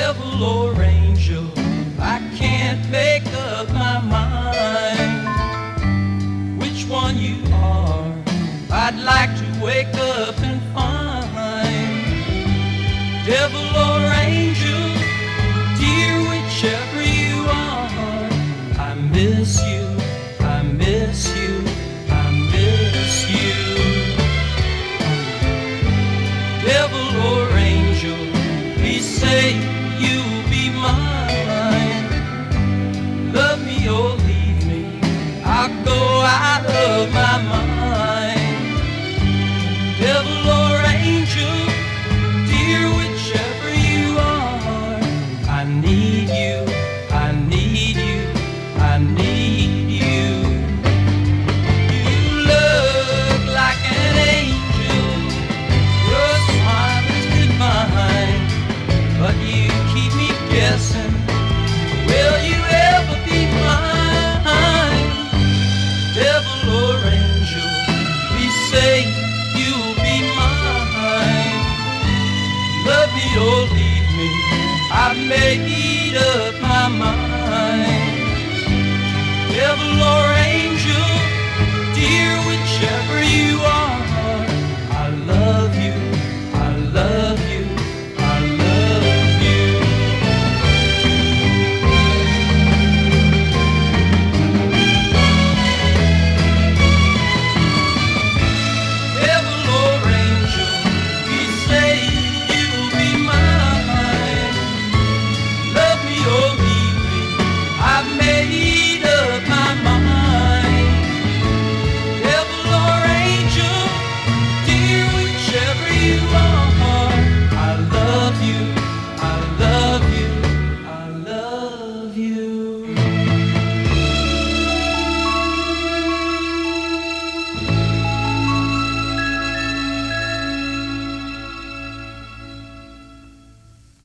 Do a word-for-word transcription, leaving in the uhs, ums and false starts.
devil or angel, I can't make up my mind which one you are. I'd like to wake up and find, devil or angel, dear, whichever you are. I miss you, I miss you, I miss you. Devil or angel, please say